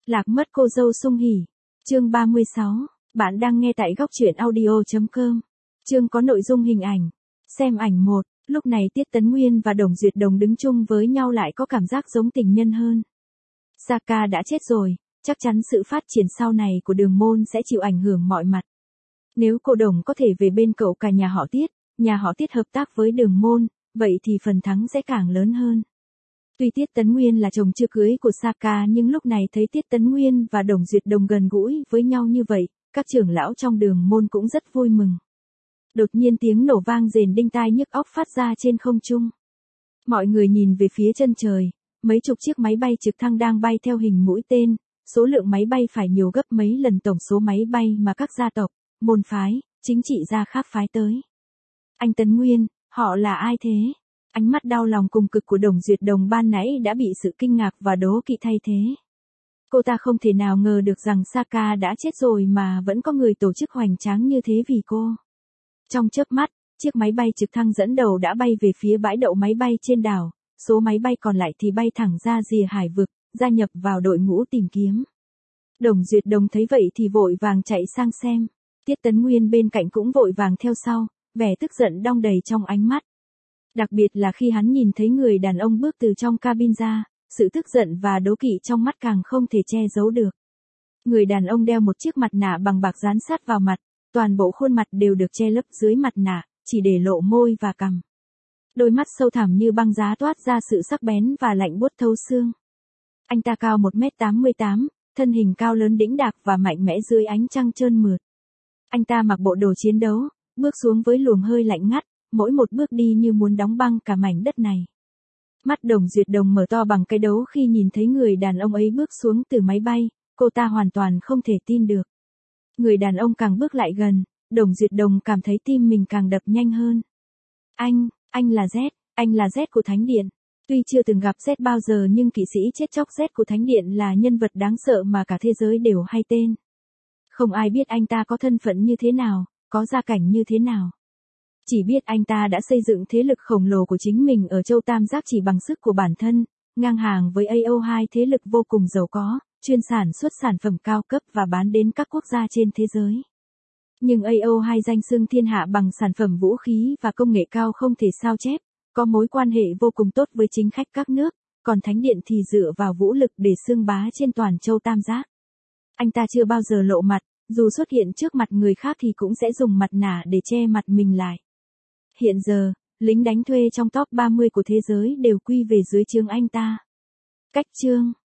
Lạc mất cô dâu Sung Hỉ. Chương 36. Bạn đang nghe tại góc truyện audio.com. Chương có nội dung hình ảnh. Xem ảnh 1. Lúc này Tiết Tấn Nguyên và Đồng Duyệt Đồng đứng chung với nhau lại có cảm giác giống tình nhân hơn. Saka đã chết rồi, chắc chắn sự phát triển sau này của Đường Môn sẽ chịu ảnh hưởng mọi mặt. Nếu cô Đồng có thể về bên cậu cả nhà họ Tiết hợp tác với Đường Môn, vậy thì phần thắng sẽ càng lớn hơn. Tuy Tiết Tấn Nguyên là chồng chưa cưới của Saka nhưng lúc này thấy Tiết Tấn Nguyên và Đồng Duyệt Đồng gần gũi với nhau như vậy, các trưởng lão trong Đường Môn cũng rất vui mừng. Đột nhiên tiếng nổ vang rền đinh tai nhức óc phát ra trên không trung. Mọi người nhìn về phía chân trời, mấy chục chiếc máy bay trực thăng đang bay theo hình mũi tên, số lượng máy bay phải nhiều gấp mấy lần tổng số máy bay mà các gia tộc, môn phái, chính trị gia khác phái tới. Anh Tấn Nguyên, họ là ai thế? Ánh mắt đau lòng cùng cực của Đồng Duyệt Đồng ban nãy đã bị sự kinh ngạc và đố kỵ thay thế. Cô ta không thể nào ngờ được rằng Saka đã chết rồi mà vẫn có người tổ chức hoành tráng như thế vì cô. Trong chớp mắt, chiếc máy bay trực thăng dẫn đầu đã bay về phía bãi đậu máy bay trên đảo, số máy bay còn lại thì bay thẳng ra rìa hải vực, gia nhập vào đội ngũ tìm kiếm. Đồng Duyệt Đồng thấy vậy thì vội vàng chạy sang xem. Tiết Tấn Nguyên bên cạnh cũng vội vàng theo sau, vẻ tức giận đong đầy trong ánh mắt. Đặc biệt là khi hắn nhìn thấy người đàn ông bước từ trong cabin ra, sự tức giận và đố kỵ trong mắt càng không thể che giấu được. Người đàn ông đeo một chiếc mặt nạ bằng bạc dán sát vào mặt, toàn bộ khuôn mặt đều được che lấp dưới mặt nạ, chỉ để lộ môi và cằm. Đôi mắt sâu thẳm như băng giá toát ra sự sắc bén và lạnh buốt thấu xương. Anh ta cao 1m88, thân hình cao lớn đĩnh đạc và mạnh mẽ dưới ánh trăng trơn mượt. Anh ta mặc bộ đồ chiến đấu, bước xuống với luồng hơi lạnh ngắt, mỗi một bước đi như muốn đóng băng cả mảnh đất này. Mắt Đồng Duyệt Đồng mở to bằng cái đấu khi nhìn thấy người đàn ông ấy bước xuống từ máy bay, cô ta hoàn toàn không thể tin được. Người đàn ông càng bước lại gần, Đồng Duyệt Đồng cảm thấy tim mình càng đập nhanh hơn. Anh là Z, anh là Z của Thánh Điện. Tuy chưa từng gặp Z bao giờ nhưng kỵ sĩ chết chóc Z của Thánh Điện là nhân vật đáng sợ mà cả thế giới đều hay tên. Không ai biết anh ta có thân phận như thế nào, có gia cảnh như thế nào. Chỉ biết anh ta đã xây dựng thế lực khổng lồ của chính mình ở châu Tam Giác chỉ bằng sức của bản thân, ngang hàng với AO2 thế lực vô cùng giàu có, chuyên sản xuất sản phẩm cao cấp và bán đến các quốc gia trên thế giới. Nhưng AO2 danh xưng thiên hạ bằng sản phẩm vũ khí và công nghệ cao không thể sao chép, có mối quan hệ vô cùng tốt với chính khách các nước, còn Thánh Điện thì dựa vào vũ lực để xưng bá trên toàn châu Tam Giác. Anh ta chưa bao giờ lộ mặt, dù xuất hiện trước mặt người khác thì cũng sẽ dùng mặt nạ để che mặt mình lại. Hiện giờ, lính đánh thuê trong top 30 của thế giới đều quy về dưới trướng anh ta. Cách chương